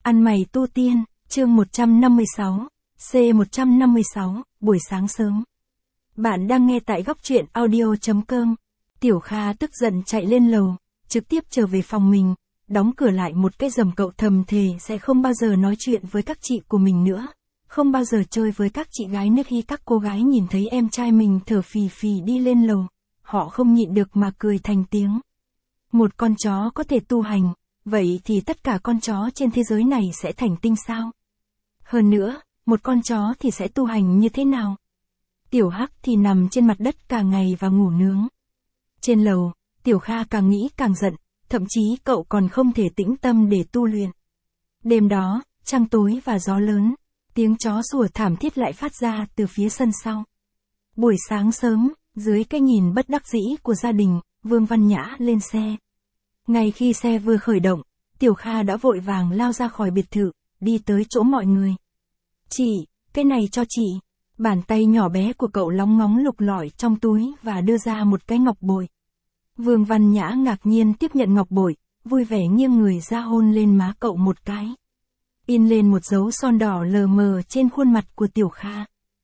Ăn mày tu tiên, chương 156, C156, buổi sáng sớm. Bạn đang nghe tại góc truyện audio.com. Tiểu Kha tức giận chạy lên lầu, trực tiếp trở về phòng mình, đóng cửa lại một cái rầm. Cậu thầm thề sẽ không bao giờ nói chuyện với các chị của mình nữa, không bao giờ chơi với các chị gái nữa. Khi các cô gái nhìn thấy em trai mình thở phì phì đi lên lầu, họ không nhịn được mà cười thành tiếng. Một con chó có thể tu hành, vậy thì tất cả con chó trên thế giới này sẽ thành tinh sao? Hơn nữa, một con chó thì sẽ tu hành như thế nào? Tiểu Hắc thì nằm trên mặt đất cả ngày và ngủ nướng. Trên lầu, Tiểu Kha càng nghĩ càng giận, thậm chí cậu còn không thể tĩnh tâm để tu luyện. Đêm đó, trăng tối và gió lớn, tiếng chó sủa thảm thiết lại phát ra từ phía sân sau. Buổi sáng sớm, dưới cái nhìn bất đắc dĩ của gia đình, Vương Văn Nhã lên xe. Ngay khi xe vừa khởi động, Tiểu Kha đã vội vàng lao ra khỏi biệt thự, đi tới chỗ mọi người. Chị, cái này cho chị. Bàn tay nhỏ bé của cậu lóng ngóng lục lọi trong túi và đưa ra một cái ngọc bội. Vương Văn Nhã ngạc nhiên tiếp nhận ngọc bội, vui vẻ nghiêng người ra hôn lên má cậu một cái. In lên một dấu son đỏ lờ mờ trên khuôn mặt của Tiểu Kha.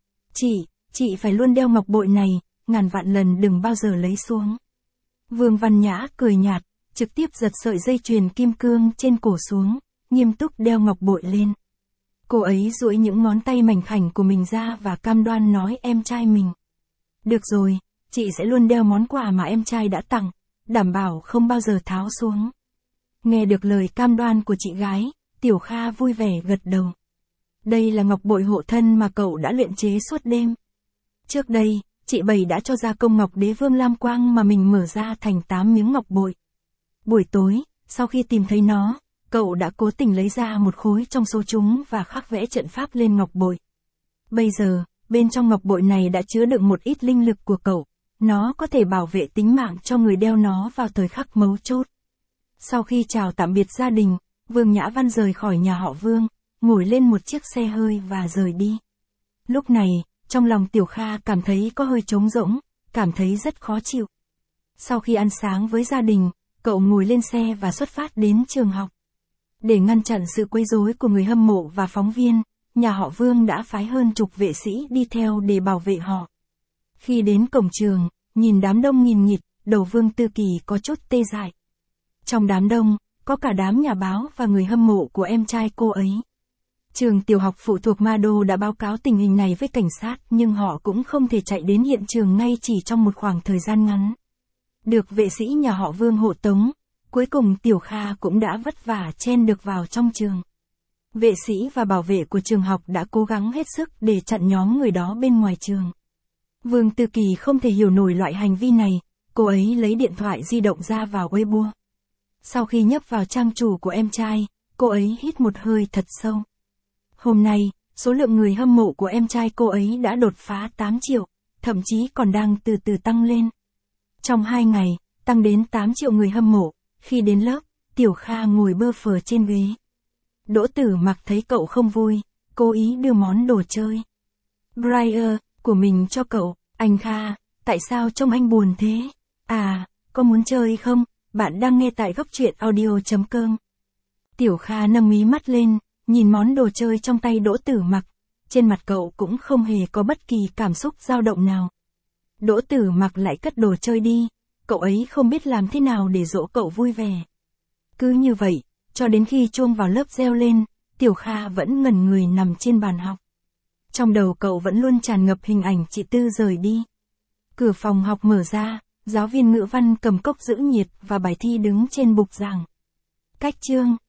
Chị phải luôn đeo ngọc bội này, ngàn vạn lần đừng bao giờ lấy xuống. Vương Văn Nhã cười nhạt, trực tiếp giật sợi dây chuyền kim cương trên cổ xuống, nghiêm túc đeo ngọc bội lên. Cô ấy duỗi những ngón tay mảnh khảnh của mình ra và cam đoan nói em trai mình. Được rồi, chị sẽ luôn đeo món quà mà em trai đã tặng, đảm bảo không bao giờ tháo xuống. Nghe được lời cam đoan của chị gái, Tiểu Kha vui vẻ gật đầu. Đây là ngọc bội hộ thân mà cậu đã luyện chế suốt đêm. Trước đây, chị Bảy đã cho ra công ngọc đế vương lam quang mà mình mở ra thành 8 miếng ngọc bội. Buổi tối, sau khi tìm thấy nó, cậu đã cố tình lấy ra một khối trong số chúng và khắc vẽ trận pháp lên ngọc bội. Bây giờ, bên trong ngọc bội này đã chứa đựng một ít linh lực của cậu, nó có thể bảo vệ tính mạng cho người đeo nó vào thời khắc mấu chốt. Sau khi chào tạm biệt gia đình, Vương Nhã Văn rời khỏi nhà họ Vương, ngồi lên một chiếc xe hơi và rời đi. Lúc này, trong lòng Tiểu Kha cảm thấy có hơi trống rỗng, cảm thấy rất khó chịu. Sau khi ăn sáng với gia đình, cậu ngồi lên xe và xuất phát đến trường học. Để ngăn chặn sự quấy rối của người hâm mộ và phóng viên, nhà họ Vương đã phái hơn chục vệ sĩ đi theo để bảo vệ họ. Khi đến cổng trường, nhìn đám đông nghìn nghịt, đầu Vương Tư Kỳ có chút tê dại. Trong đám đông, có cả đám nhà báo và người hâm mộ của em trai cô ấy. Trường tiểu học phụ thuộc Ma Đô đã báo cáo tình hình này với cảnh sát nhưng họ cũng không thể chạy đến hiện trường ngay chỉ trong một khoảng thời gian ngắn. Được vệ sĩ nhà họ Vương hộ tống, cuối cùng Tiểu Kha cũng đã vất vả chen được vào trong trường. Vệ sĩ và bảo vệ của trường học đã cố gắng hết sức để chặn nhóm người đó bên ngoài trường. Vương Tư Kỳ không thể hiểu nổi loại hành vi này, cô ấy lấy điện thoại di động ra vào Weibo. Sau khi nhấp vào trang chủ của em trai, cô ấy hít một hơi thật sâu. Hôm nay, số lượng người hâm mộ của em trai cô ấy đã đột phá 8 triệu, thậm chí còn đang từ từ tăng lên. Trong 2 ngày, tăng đến 8 triệu người hâm mộ, khi đến lớp, Tiểu Kha ngồi bơ phờ trên ghế. Đỗ Tử Mặc thấy cậu không vui, cố ý đưa món đồ chơi Briar của mình cho cậu. Anh Kha, tại sao trông anh buồn thế? À, có muốn chơi không? Bạn đang nghe tại góc truyện audio.com. Tiểu Kha nâng mí mắt lên, nhìn món đồ chơi trong tay Đỗ Tử Mặc. Trên mặt cậu cũng không hề có bất kỳ cảm xúc dao động nào. Đỗ Tử Mặc lại cất đồ chơi đi, cậu ấy không biết làm thế nào để dỗ cậu vui vẻ. Cứ như vậy, cho đến khi chuông vào lớp reo lên, Tiểu Kha vẫn ngẩn người nằm trên bàn học. Trong đầu cậu vẫn luôn tràn ngập hình ảnh chị Tư rời đi. Cửa phòng học mở ra, giáo viên ngữ văn cầm cốc giữ nhiệt và bài thi đứng trên bục giảng. Cách chương,